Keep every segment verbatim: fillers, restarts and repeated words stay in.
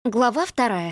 Глава вторая.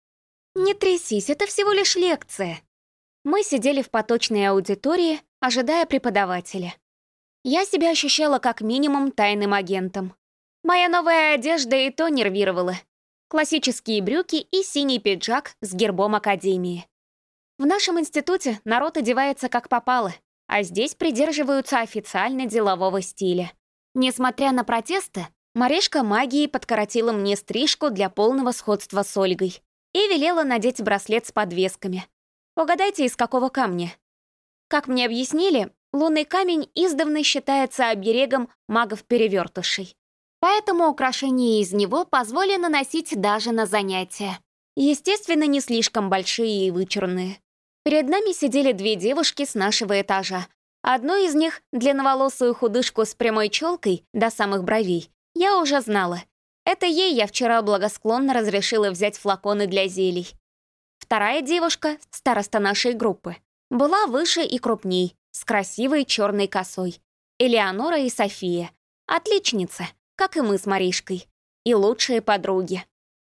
Не трясись, это всего лишь лекция. Мы сидели в поточной аудитории, ожидая преподавателя. Я себя ощущала как минимум тайным агентом. Моя новая одежда и то нервировала. Классические брюки и синий пиджак с гербом академии. В нашем институте народ одевается как попало, а здесь придерживаются официально делового стиля. Несмотря на протесты, Маришка магией подкоротила мне стрижку для полного сходства с Ольгой и велела надеть браслет с подвесками. Угадайте, из какого камня? Как мне объяснили, лунный камень издавна считается оберегом магов-перевертышей. Поэтому украшения из него позволено носить даже на занятия. Естественно, не слишком большие и вычурные. Перед нами сидели две девушки с нашего этажа. Одну из них, длинноволосую худышку с прямой челкой до самых бровей, я уже знала. Это ей я вчера благосклонно разрешила взять флаконы для зелий. Вторая девушка, староста нашей группы, была выше и крупней, с красивой черной косой. Элеонора и София. Отличницы, как и мы с Маришкой. И лучшие подруги.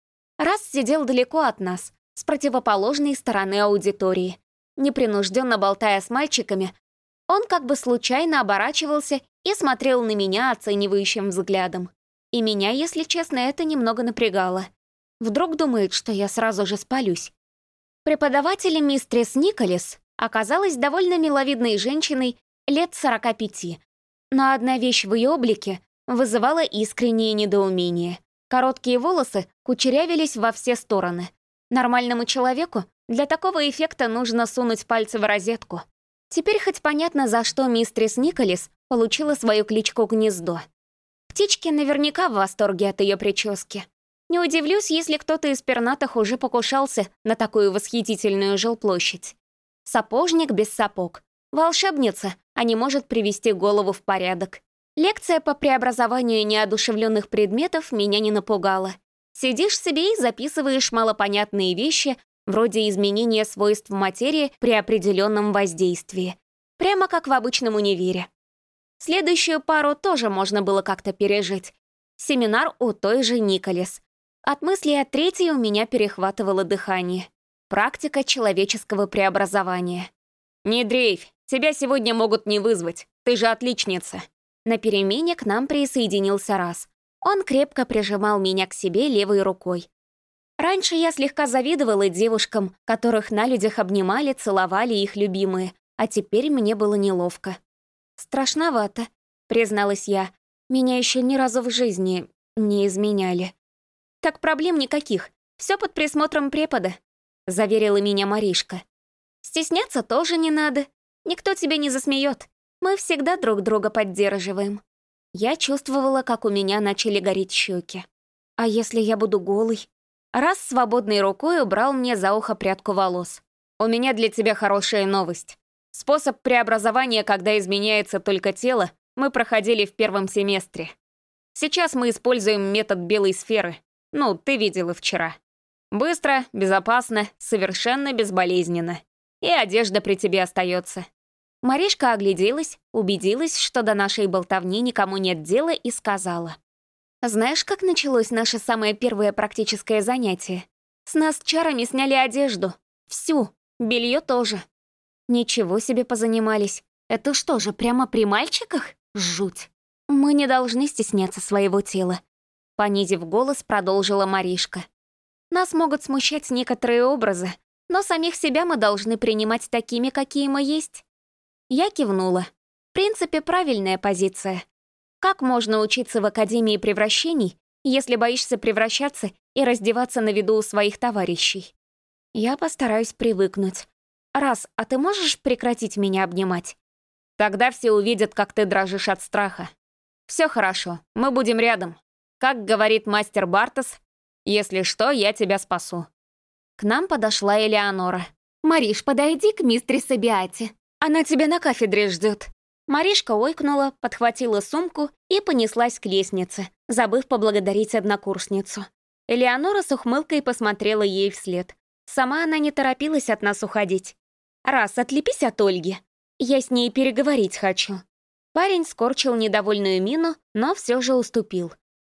Раз сидел далеко от нас, с противоположной стороны аудитории. Непринужденно болтая с мальчиками, он как бы случайно оборачивался и смотрел на меня оценивающим взглядом. И меня, если честно, это немного напрягало. Вдруг думает, что я сразу же спалюсь. Преподавателем мистерс Николес оказалась довольно миловидной женщиной лет сорока пяти, но одна вещь в ее облике вызывала искреннее недоумение. Короткие волосы кучерявились во все стороны. Нормальному человеку для такого эффекта нужно сунуть пальцы в розетку. Теперь хоть понятно, за что мистерс Николес получила свою кличку «Гнездо». Птички наверняка в восторге от ее прически. Не удивлюсь, если кто-то из пернатых уже покушался на такую восхитительную жилплощадь. Сапожник без сапог. Волшебница, а не может привести голову в порядок. Лекция по преобразованию неодушевленных предметов меня не напугала. Сидишь себе и записываешь малопонятные вещи, вроде изменения свойств материи при определенном воздействии. Прямо как в обычном универе. Следующую пару тоже можно было как-то пережить. Семинар у той же Николес. От мысли о третьей у меня перехватывало дыхание. Практика человеческого преобразования. «Не дрейфь, тебя сегодня могут не вызвать, ты же отличница». На перемене к нам присоединился Раз. Он крепко прижимал меня к себе левой рукой. Раньше я слегка завидовала девушкам, которых на людях обнимали, целовали их любимые, а теперь мне было неловко. «Страшновато», — призналась я. «Меня еще ни разу в жизни не изменяли». «Так проблем никаких, все под присмотром препода», — заверила меня Маришка. «Стесняться тоже не надо, никто тебя не засмеет. Мы всегда друг друга поддерживаем». Я чувствовала, как у меня начали гореть щеки. «А если я буду голой?» Раз свободной рукой убрал мне за ухо прядку волос. «У меня для тебя хорошая новость. Способ преобразования, когда изменяется только тело, мы проходили в первом семестре. Сейчас мы используем метод белой сферы. Ну, ты видела вчера. Быстро, безопасно, совершенно безболезненно. И одежда при тебе остается». Маришка огляделась, убедилась, что до нашей болтовни никому нет дела, и сказала. «Знаешь, как началось наше самое первое практическое занятие? С нас чарами сняли одежду. Всю. Белье тоже». «Ничего себе позанимались. Это что же, прямо при мальчиках? Жуть. Мы не должны стесняться своего тела», — понизив голос, продолжила Маришка. «Нас могут смущать некоторые образы, но самих себя мы должны принимать такими, какие мы есть». Я кивнула. В принципе, правильная позиция. Как можно учиться в Академии превращений, если боишься превращаться и раздеваться на виду у своих товарищей? Я постараюсь привыкнуть. Раз, а ты можешь прекратить меня обнимать? Тогда все увидят, как ты дрожишь от страха. Все хорошо, мы будем рядом. Как говорит мастер Бартос, если что, я тебя спасу. К нам подошла Элеонора. «Мариш, подойди к мистерс Биате. Она тебя на кафедре ждет». Маришка ойкнула, подхватила сумку и понеслась к лестнице, забыв поблагодарить однокурсницу. Элеонора с ухмылкой посмотрела ей вслед. Сама она не торопилась от нас уходить. «Раз, отлепись от Ольги. Я с ней переговорить хочу». Парень скорчил недовольную мину, но все же уступил.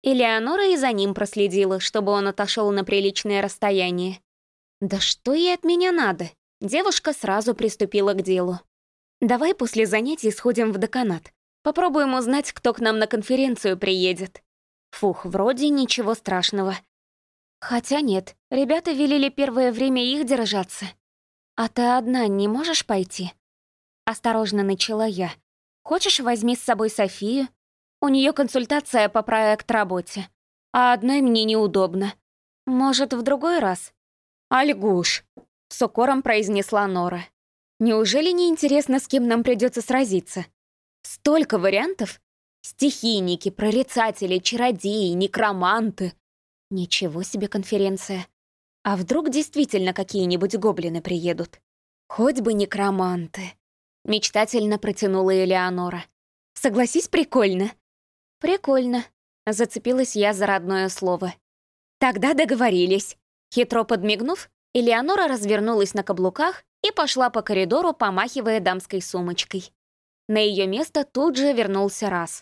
Элеонора и за ним проследила, чтобы он отошел на приличное расстояние. Да что ей от меня надо? Девушка сразу приступила к делу. Давай после занятий сходим в деканат. Попробуем узнать, кто к нам на конференцию приедет. Фух, вроде ничего страшного. Хотя нет, ребята велели первое время их держаться. А ты одна не можешь пойти? Осторожно начала я. Хочешь, возьми с собой Софию? У нее консультация по проект-работе. А одной мне неудобно. Может, в другой раз? Альгуш, с укором произнесла Нора. Неужели не интересно, с кем нам придется сразиться? Столько вариантов. Стихийники, прорицатели, чародеи, некроманты. Ничего себе конференция. А вдруг действительно какие-нибудь гоблины приедут? Хоть бы некроманты. Мечтательно протянула Элеонора. Согласись, прикольно. Прикольно. Зацепилась я за родное слово. Тогда договорились. Хитро подмигнув, Элеонора развернулась на каблуках и пошла по коридору, помахивая дамской сумочкой. На ее место тут же вернулся Раз.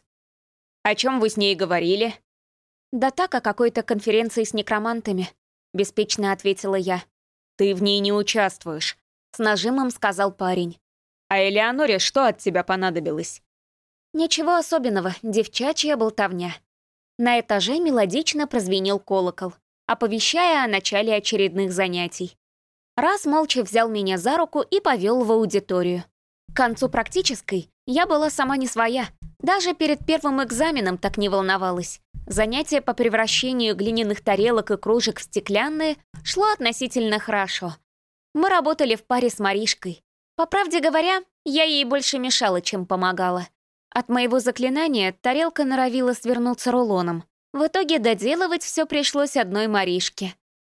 «О чем вы с ней говорили?» «Да так, о какой-то конференции с некромантами», — беспечно ответила я. «Ты в ней не участвуешь», — с нажимом сказал парень. «А Элеоноре что от тебя понадобилось?» Ничего особенного, девчачья болтовня. На этаже мелодично прозвенел колокол, оповещая о начале очередных занятий. Раз молча взял меня за руку и повел в аудиторию. К концу практической я была сама не своя. Даже перед первым экзаменом так не волновалась. Занятие по превращению глиняных тарелок и кружек в стеклянные шло относительно хорошо. Мы работали в паре с Маришкой. По правде говоря, я ей больше мешала, чем помогала. От моего заклинания тарелка норовила свернуться рулоном. В итоге доделывать все пришлось одной Маришке.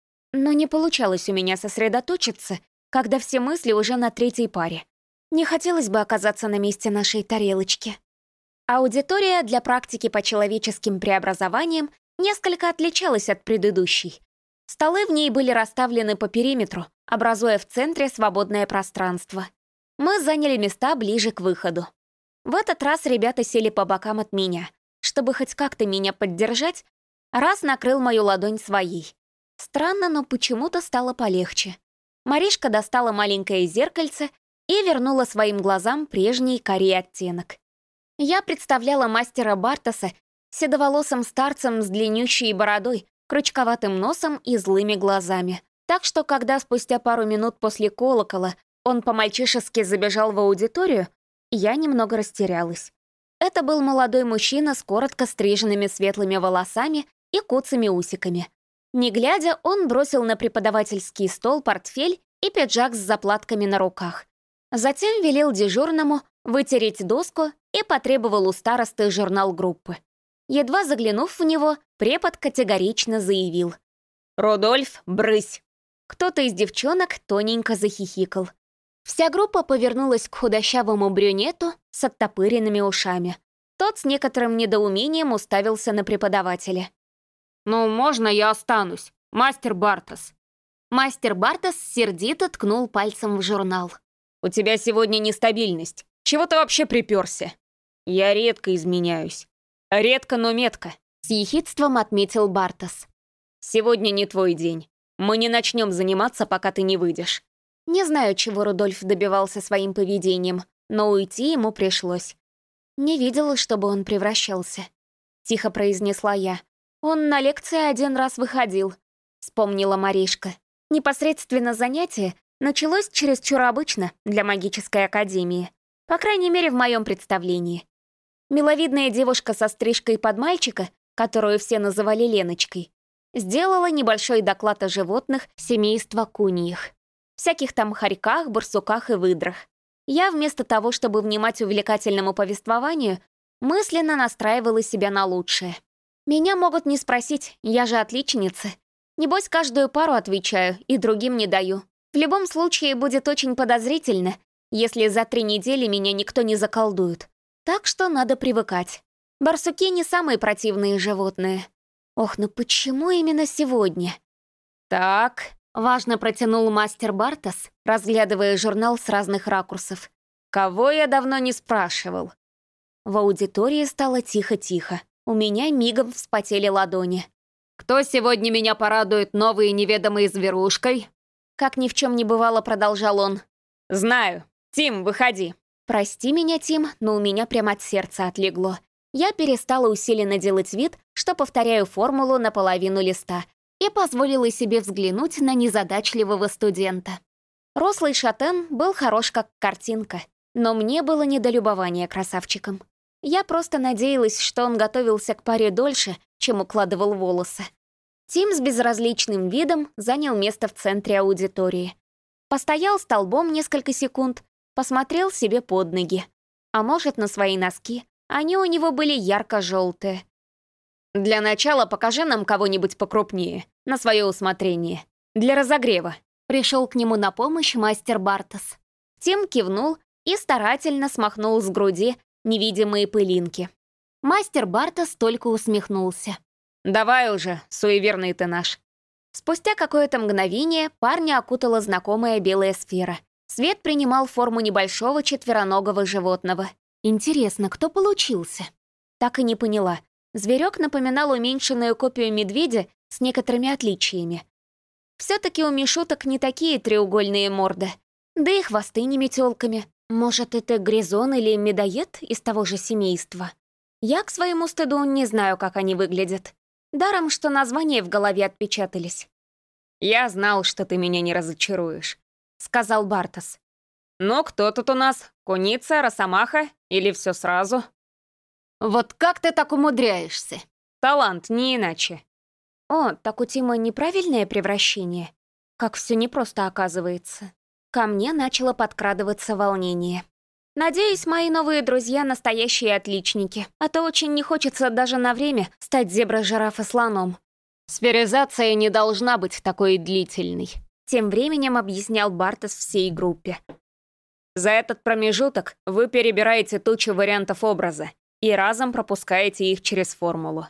Но не получалось у меня сосредоточиться, когда все мысли уже на третьей паре. Не хотелось бы оказаться на месте нашей тарелочки. Аудитория для практики по человеческим преобразованиям несколько отличалась от предыдущей. Столы в ней были расставлены по периметру, образуя в центре свободное пространство. Мы заняли места ближе к выходу. В этот раз ребята сели по бокам от меня. Чтобы хоть как-то меня поддержать, Раз накрыл мою ладонь своей. Странно, но почему-то стало полегче. Маришка достала маленькое зеркальце и вернула своим глазам прежний карий оттенок. Я представляла мастера Бартаса седоволосым старцем с длиннющей бородой, крючковатым носом и злыми глазами. Так что, когда спустя пару минут после колокола он по-мальчишески забежал в аудиторию, я немного растерялась. Это был молодой мужчина с коротко стриженными светлыми волосами и куцами усиками. Не глядя, он бросил на преподавательский стол портфель и пиджак с заплатками на руках. Затем велел дежурному вытереть доску и потребовал у старосты журнал группы. Едва заглянув в него, препод категорично заявил: «Рудольф, брысь!» Кто-то из девчонок тоненько захихикал. Вся группа повернулась к худощавому брюнету с оттопыренными ушами. Тот с некоторым недоумением уставился на преподавателя. «Ну, можно я останусь, мастер Бартас?» Мастер Бартас сердито ткнул пальцем в журнал. «У тебя сегодня нестабильность. Чего ты вообще припёрся?» «Я редко изменяюсь. Редко, но метко», — с ехидством отметил Бартас. «Сегодня не твой день. Мы не начнем заниматься, пока ты не выйдешь». Не знаю, чего Рудольф добивался своим поведением, но уйти ему пришлось. «Не видела, чтобы он превращался», — тихо произнесла я. «Он на лекции один раз выходил», — вспомнила Маришка. Непосредственно занятие началось чересчур обычно для магической академии. По крайней мере, в моем представлении. Миловидная девушка со стрижкой под мальчика, которую все называли Леночкой, сделала небольшой доклад о животных семейства куньих. Всяких там хорьках, барсуках и выдрах. Я вместо того, чтобы внимать увлекательному повествованию, мысленно настраивала себя на лучшее. Меня могут не спросить, я же отличница. Небось, каждую пару отвечаю и другим не даю. В любом случае, будет очень подозрительно, если за три недели меня никто не заколдует. Так что надо привыкать. Барсуки не самые противные животные. Ох, ну почему именно сегодня? Так, важно протянул мастер Бартас, разглядывая журнал с разных ракурсов. Кого я давно не спрашивал? В аудитории стало тихо-тихо. У меня мигом вспотели ладони. «Кто сегодня меня порадует новой и неведомой зверушкой?» Как ни в чем не бывало, продолжал он. «Знаю. Тим, выходи». Прости меня, Тим, но у меня прямо от сердца отлегло. Я перестала усиленно делать вид, что повторяю формулу на половину листа, и позволила себе взглянуть на незадачливого студента. Рослый шатен был хорош как картинка, но мне было не до любования красавчиком. Я просто надеялась, что он готовился к паре дольше, чем укладывал волосы. Тим с безразличным видом занял место в центре аудитории. Постоял столбом несколько секунд, посмотрел себе под ноги. А может, на свои носки. Они у него были ярко-желтые. «Для начала покажи нам кого-нибудь покрупнее, на свое усмотрение. Для разогрева». Пришел к нему на помощь мастер Бартос. Тим кивнул и старательно смахнул с груди невидимые пылинки. Мастер Бартос только усмехнулся. «Давай уже, суеверный ты наш». Спустя какое-то мгновение парня окутала знакомая белая сфера. Свет принимал форму небольшого четвероногого животного. Интересно, кто получился? Так и не поняла. Зверек напоминал уменьшенную копию медведя с некоторыми отличиями. Все-таки у мишуток не такие треугольные морды. Да и хвосты не метелками. Может, это гризон или медоед из того же семейства? Я, к своему стыду, не знаю, как они выглядят. Даром, что названия в голове отпечатались. «Я знал, что ты меня не разочаруешь», — сказал Бартос. «Ну, кто тут у нас? Куница, росомаха или все сразу?» «Вот как ты так умудряешься?» «Талант, не иначе». «О, так у Тима неправильное превращение? Как все непросто оказывается». Ко мне начало подкрадываться волнение. Надеюсь, мои новые друзья — настоящие отличники, а то очень не хочется даже на время стать зебра-жирафа-слоном. «Сферизация не должна быть такой длительной», — тем временем объяснял Бартос всей группе. «За этот промежуток вы перебираете тучу вариантов образа и разом пропускаете их через формулу.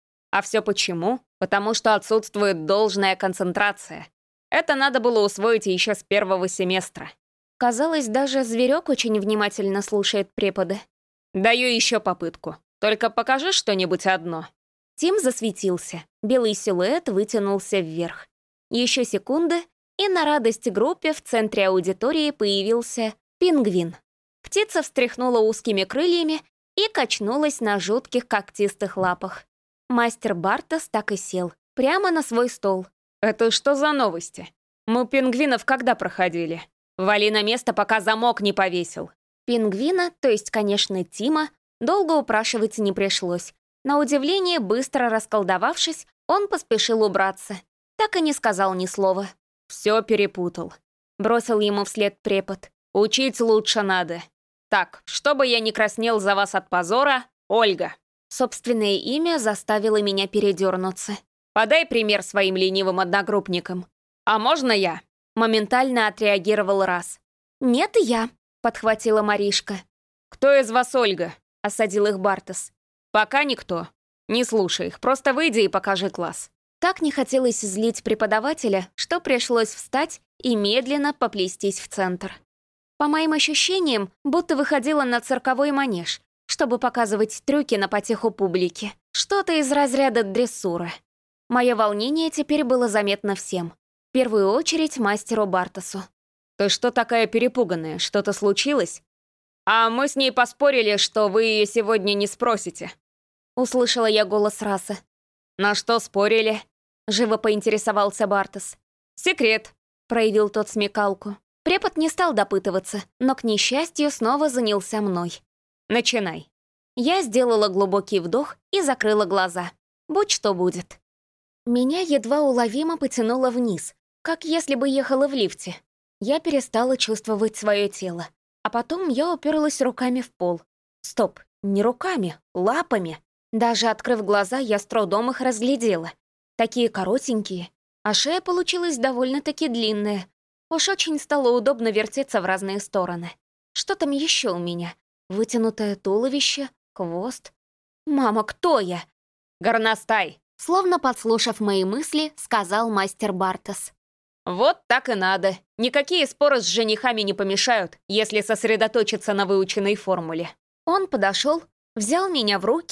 А все почему? Потому что отсутствует должная концентрация. Это надо было усвоить еще с первого семестра». Казалось, даже зверек очень внимательно слушает препода. «Даю еще попытку. Только покажи что-нибудь одно». Тим засветился. Белый силуэт вытянулся вверх. Еще секунды, и на радость группе в центре аудитории появился пингвин. Птица встряхнула узкими крыльями и качнулась на жутких когтистых лапах. Мастер Бартос так и сел, прямо на свой стол. «Это что за новости? Мы пингвинов когда проходили? Вали на место, пока замок не повесил». Пингвина, то есть, конечно, Тима, долго упрашивать не пришлось. На удивление, быстро расколдовавшись, он поспешил убраться. Так и не сказал ни слова. «Все перепутал», — бросил ему вслед препод. «Учить лучше надо. Так, чтобы я не краснел за вас от позора, Ольга». Собственное имя заставило меня передернуться. «Подай пример своим ленивым одногруппникам». «А можно я?» Моментально отреагировал Раз. «Нет, я», — подхватила Маришка. «Кто из вас Ольга?» — осадил их Бартос. «Пока никто. Не слушай их, просто выйди и покажи класс». Так не хотелось злить преподавателя, что пришлось встать и медленно поплестись в центр. По моим ощущениям, будто выходила на цирковой манеж, чтобы показывать трюки на потеху публики. Что-то из разряда дрессуры. Мое волнение теперь было заметно всем. В первую очередь мастеру Бартосу. «Ты что такая перепуганная? Что-то случилось?» «А мы с ней поспорили, что вы ее сегодня не спросите». Услышала я голос Раса. «На что спорили?» Живо поинтересовался Бартос. «Секрет», — проявил тот смекалку. Препод не стал допытываться, но, к несчастью, снова занялся мной. «Начинай». Я сделала глубокий вдох и закрыла глаза. Будь что будет. Меня едва уловимо потянуло вниз, как если бы ехала в лифте. Я перестала чувствовать свое тело. А потом я уперлась руками в пол. Стоп, не руками, лапами. Даже открыв глаза, я с трудом их разглядела. Такие коротенькие, а шея получилась довольно-таки длинная. Уж очень стало удобно вертеться в разные стороны. Что там еще у меня? Вытянутое туловище, хвост. «Мама, кто я?» «Горностай», словно подслушав мои мысли, сказал мастер Бартос. «Вот так и надо. Никакие споры с женихами не помешают, если сосредоточиться на выученной формуле». Он подошел, взял меня в руки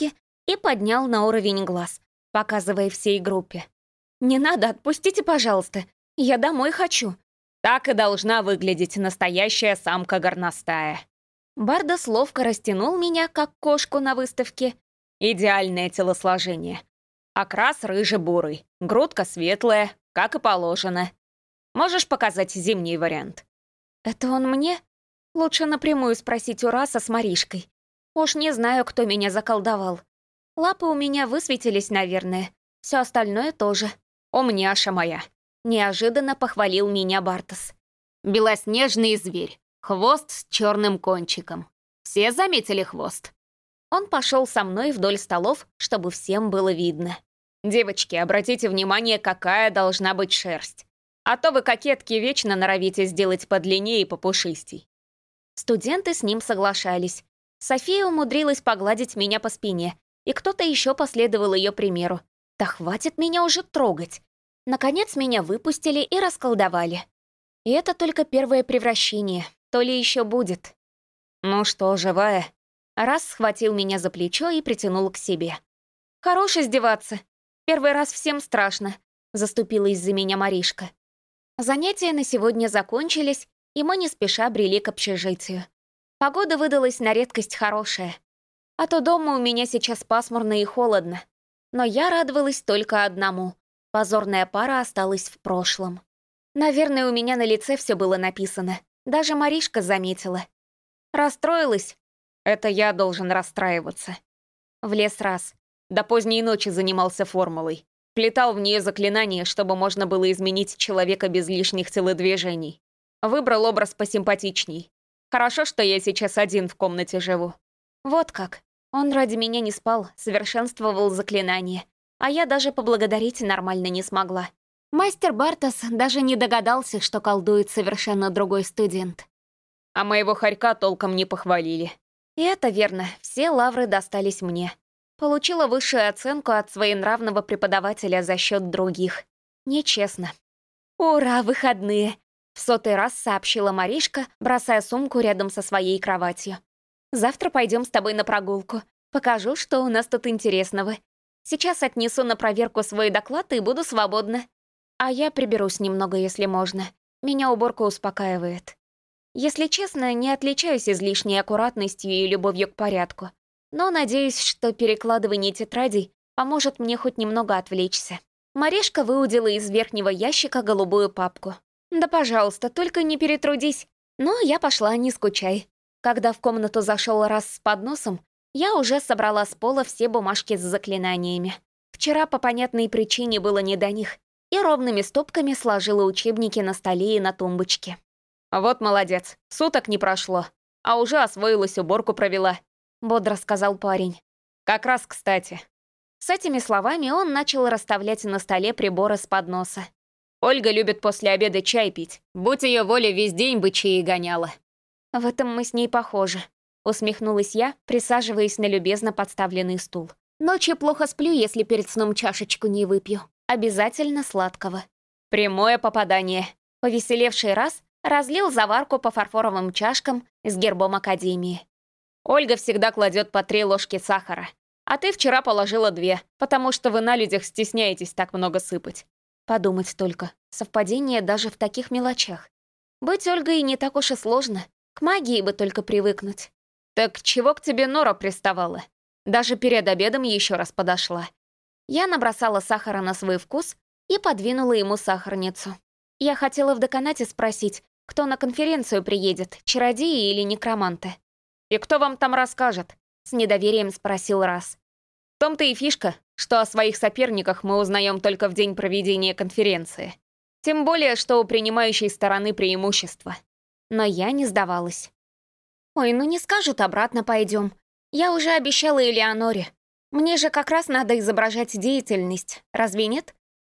и поднял на уровень глаз, показывая всей группе. «Не надо, отпустите, пожалуйста. Я домой хочу». Так и должна выглядеть настоящая самка горностая. Бардос ловко растянул меня, как кошку на выставке. Идеальное телосложение. Окрас рыже-бурый, грудка светлая, как и положено. Можешь показать зимний вариант? Это он мне? Лучше напрямую спросить у Раса с Маришкой. Уж не знаю, кто меня заколдовал. Лапы у меня высветились, наверное. Все остальное тоже. Умняша моя. Неожиданно похвалил меня Бартос. Белоснежный зверь. Хвост с черным кончиком. Все заметили хвост? Он пошел со мной вдоль столов, чтобы всем было видно. Девочки, обратите внимание, какая должна быть шерсть. А то вы, кокетки, вечно норовите сделать подлиннее и попушистей. Студенты с ним соглашались. София умудрилась погладить меня по спине, и кто-то еще последовал ее примеру. Да хватит меня уже трогать. Наконец меня выпустили и расколдовали. И это только первое превращение, то ли еще будет. Ну что, живая? Раз схватил меня за плечо и притянул к себе. Хорош издеваться. Первый раз всем страшно, заступилась за меня Маришка. Занятия на сегодня закончились, и мы не спеша брели к общежитию. Погода выдалась на редкость хорошая. А то дома у меня сейчас пасмурно и холодно. Но я радовалась только одному. Позорная пара осталась в прошлом. Наверное, у меня на лице все было написано. Даже Маришка заметила. Расстроилась? Это я должен расстраиваться. Влез раз. До поздней ночи занимался формулой. Плетал в нее заклинания, чтобы можно было изменить человека без лишних телодвижений. Выбрал образ посимпатичней. Хорошо, что я сейчас один в комнате живу. Вот как. Он ради меня не спал, совершенствовал заклинания. А я даже поблагодарить нормально не смогла. Мастер Бартос даже не догадался, что колдует совершенно другой студент. А моего хорька толком не похвалили. И это верно, все лавры достались мне. Получила высшую оценку от своенравного преподавателя за счет других. Нечестно. «Ура, выходные!» — в сотый раз сообщила Маришка, бросая сумку рядом со своей кроватью. «Завтра пойдем с тобой на прогулку. Покажу, что у нас тут интересного. Сейчас отнесу на проверку свой доклад и буду свободна. А я приберусь немного, если можно. Меня уборка успокаивает. Если честно, не отличаюсь излишней аккуратностью и любовью к порядку. Но надеюсь, что перекладывание тетрадей поможет мне хоть немного отвлечься». Маришка выудила из верхнего ящика голубую папку. «Да, пожалуйста, только не перетрудись». Но я пошла, не скучай. Когда в комнату зашел раз с подносом, я уже собрала с пола все бумажки с заклинаниями. Вчера по понятной причине было не до них, и ровными стопками сложила учебники на столе и на тумбочке. «Вот молодец, суток не прошло, а уже освоилась, уборку провела», — бодро сказал парень. «Как раз кстати». С этими словами он начал расставлять на столе приборы с подноса. «Ольга любит после обеда чай пить. Будь ее воля, весь день бы чаи гоняла». «В этом мы с ней похожи», — усмехнулась я, присаживаясь на любезно подставленный стул. «Ночью плохо сплю, если перед сном чашечку не выпью. Обязательно сладкого». Прямое попадание. Повеселевший раз разлил заварку по фарфоровым чашкам с гербом Академии. «Ольга всегда кладет по три ложки сахара. А ты вчера положила две, потому что вы на людях стесняетесь так много сыпать». Подумать только, совпадение даже в таких мелочах. Быть Ольгой не так уж и сложно. К магии бы только привыкнуть. «Так чего к тебе Нора приставала?» Даже перед обедом еще раз подошла. Я набросала сахара на свой вкус и подвинула ему сахарницу. Я хотела в деканате спросить, кто на конференцию приедет, чародеи или некроманты. «И кто вам там расскажет?» — с недоверием спросил Раз. «В том-то и фишка, что о своих соперниках мы узнаем только в день проведения конференции. Тем более, что у принимающей стороны преимущество». Но я не сдавалась. «Ой, ну не скажут, обратно пойдем. Я уже обещала Элеоноре. Мне же как раз надо изображать деятельность, разве нет?»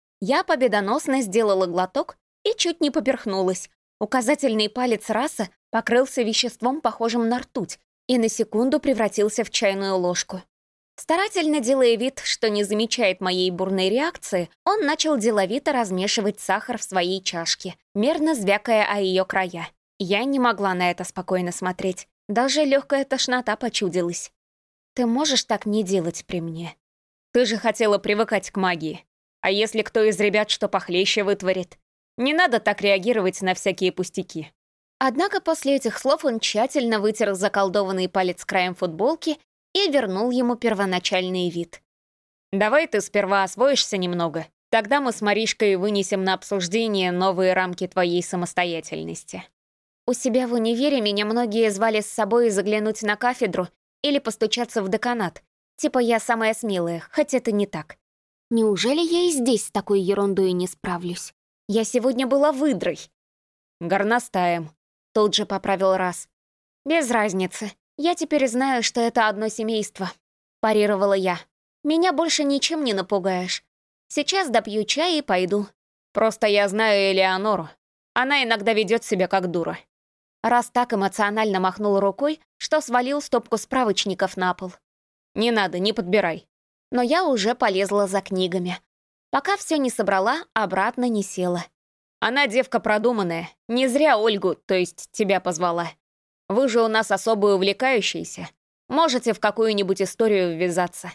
Я победоносно сделала глоток и чуть не поперхнулась. Указательный палец Раса покрылся веществом, похожим на ртуть, и на секунду превратился в чайную ложку. Старательно делая вид, что не замечает моей бурной реакции, он начал деловито размешивать сахар в своей чашке, мерно звякая о ее края. Я не могла на это спокойно смотреть. Даже легкая тошнота почудилась. Ты можешь так не делать при мне? Ты же хотела привыкать к магии. А если кто из ребят что похлеще вытворит? Не надо так реагировать на всякие пустяки». Однако после этих слов он тщательно вытер заколдованный палец краем футболки и вернул ему первоначальный вид. «Давай ты сперва освоишься немного. Тогда мы с Маришкой вынесем на обсуждение новые рамки твоей самостоятельности». У себя в универе меня многие звали с собой заглянуть на кафедру или постучаться в деканат. Типа я самая смелая, хоть это не так. Неужели я и здесь с такой ерундой не справлюсь? Я сегодня была выдрой. «Горностаем», — тут же поправил Раз. «Без разницы. Я теперь знаю, что это одно семейство», — парировала я. «Меня больше ничем не напугаешь. Сейчас допью чай и пойду. Просто я знаю Элеонору. Она иногда ведет себя как дура». Раз так эмоционально махнул рукой, что свалил стопку справочников на пол. «Не надо, не подбирай». Но я уже полезла за книгами. Пока все не собрала, обратно не села. Она девка продуманная. Не зря Ольгу, то есть тебя, позвала. Вы же у нас особо увлекающиеся. Можете в какую-нибудь историю ввязаться.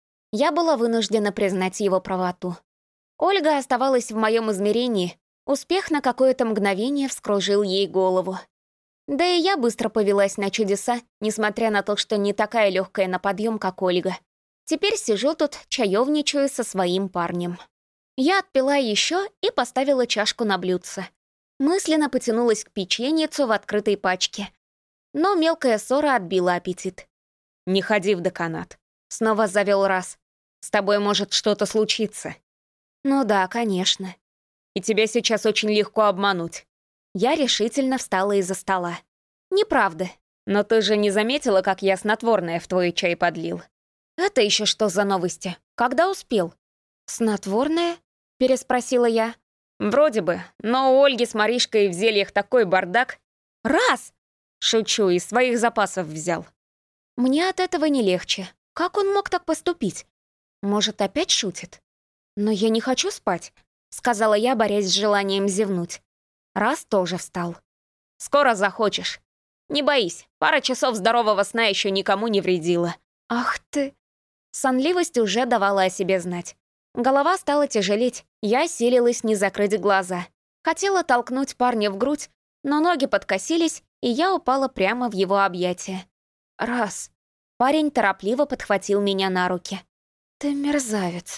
Я была вынуждена признать его правоту. Ольга оставалась в моем измерении. Успех на какое-то мгновение вскружил ей голову. Да и я быстро повелась на чудеса, несмотря на то, что не такая легкая на подъем, как Ольга. Теперь сижу тут, чаевничаю со своим парнем. Я отпила еще и поставила чашку на блюдце. Мысленно потянулась к печеньицу в открытой пачке. Но мелкая ссора отбила аппетит. «Не ходи в деканат», — снова завел Раз. «С тобой может что-то случиться». «Ну да, конечно. И тебя сейчас очень легко обмануть». Я решительно встала из-за стола. «Неправда. Но ты же не заметила, как я снотворное в твой чай подлил?» «Это еще что за новости? Когда успел?» «Снотворное?» — переспросила я. «Вроде бы, но у Ольги с Маришкой в зельях такой бардак». «Раз!» «Шучу, из своих запасов взял». Мне от этого не легче. Как он мог так поступить? Может, опять шутит? «Но я не хочу спать», — сказала я, борясь с желанием зевнуть. Раз тоже встал. «Скоро захочешь. Не боись, пара часов здорового сна еще никому не вредила». «Ах ты!» Сонливость уже давала о себе знать. Голова стала тяжелеть, я силилась не закрыть глаза. Хотела толкнуть парня в грудь, но ноги подкосились, и я упала прямо в его объятия. «Раз». Парень торопливо подхватил меня на руки. «Ты мерзавец».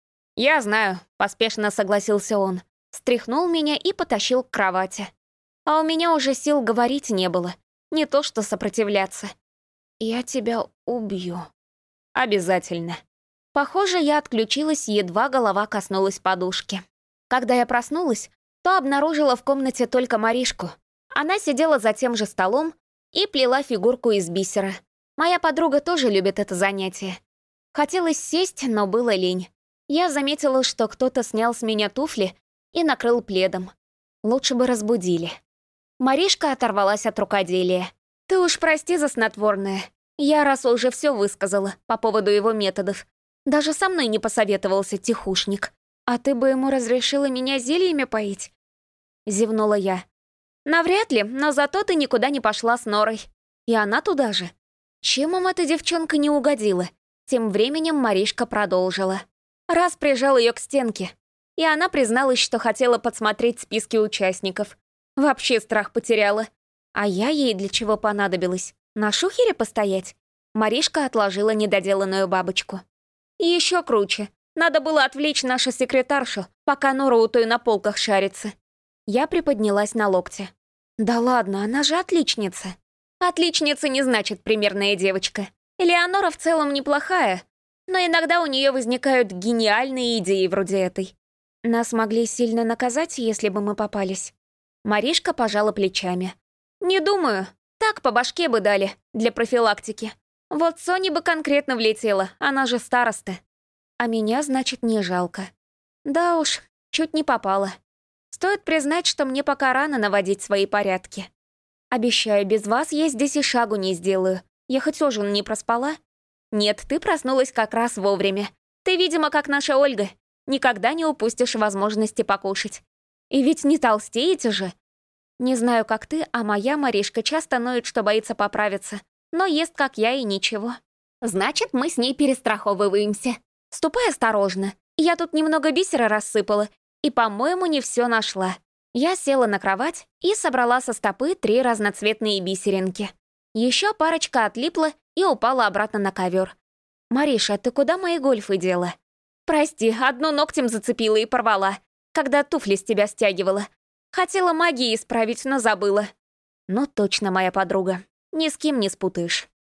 «Я знаю», — поспешно согласился он. Стряхнул меня и потащил к кровати. А у меня уже сил говорить не было, не то что сопротивляться. «Я тебя убью». «Обязательно». Похоже, я отключилась, едва голова коснулась подушки. Когда я проснулась, то обнаружила в комнате только Маришку. Она сидела за тем же столом и плела фигурку из бисера. Моя подруга тоже любит это занятие. Хотелось сесть, но было лень. Я заметила, что кто-то снял с меня туфли и накрыл пледом. Лучше бы разбудили. Маришка оторвалась от рукоделия. «Ты уж прости за снотворное. Я раз уже все высказала по поводу его методов. Даже со мной не посоветовался тихушник. А ты бы ему разрешила меня зельями поить?» Зевнула я. «Навряд ли, но зато ты никуда не пошла с Норой. И она туда же». Чем им эта девчонка не угодила? Тем временем Маришка продолжила. Раз прижал ее к стенке. И она призналась, что хотела подсмотреть списки участников. Вообще страх потеряла. А я ей для чего понадобилась? На шухере постоять? Маришка отложила недоделанную бабочку. И еще круче. Надо было отвлечь нашу секретаршу, пока Нора у той на полках шарится. Я приподнялась на локте. Да ладно, она же отличница. Отличница не значит примерная девочка. Элеонора в целом неплохая, но иногда у нее возникают гениальные идеи вроде этой. Нас могли сильно наказать, если бы мы попались. Маришка пожала плечами. «Не думаю. Так по башке бы дали, для профилактики. Вот Соне бы конкретно влетела, она же староста. А меня, значит, не жалко. Да уж, чуть не попала. Стоит признать, что мне пока рано наводить свои порядки. Обещаю, без вас я здесь и шагу не сделаю. Я хоть ужин не проспала? Нет, ты проснулась как раз вовремя. Ты, видимо, как наша Ольга. Никогда не упустишь возможности покушать. И ведь не толстеете же. Не знаю, как ты, а моя Маришка часто ноет, что боится поправиться. Но ест, как я, и ничего. Значит, мы с ней перестраховываемся. Ступай осторожно. Я тут немного бисера рассыпала и, по-моему, не все нашла. Я села на кровать и собрала со стопы три разноцветные бисеринки. Еще парочка отлипла и упала обратно на ковер. «Мариша, ты куда мои гольфы дела?» «Прости, одну ногтем зацепила и порвала, когда туфли с тебя стягивала. Хотела магией исправить, но забыла». «Ну точно моя подруга. Ни с кем не спутаешь».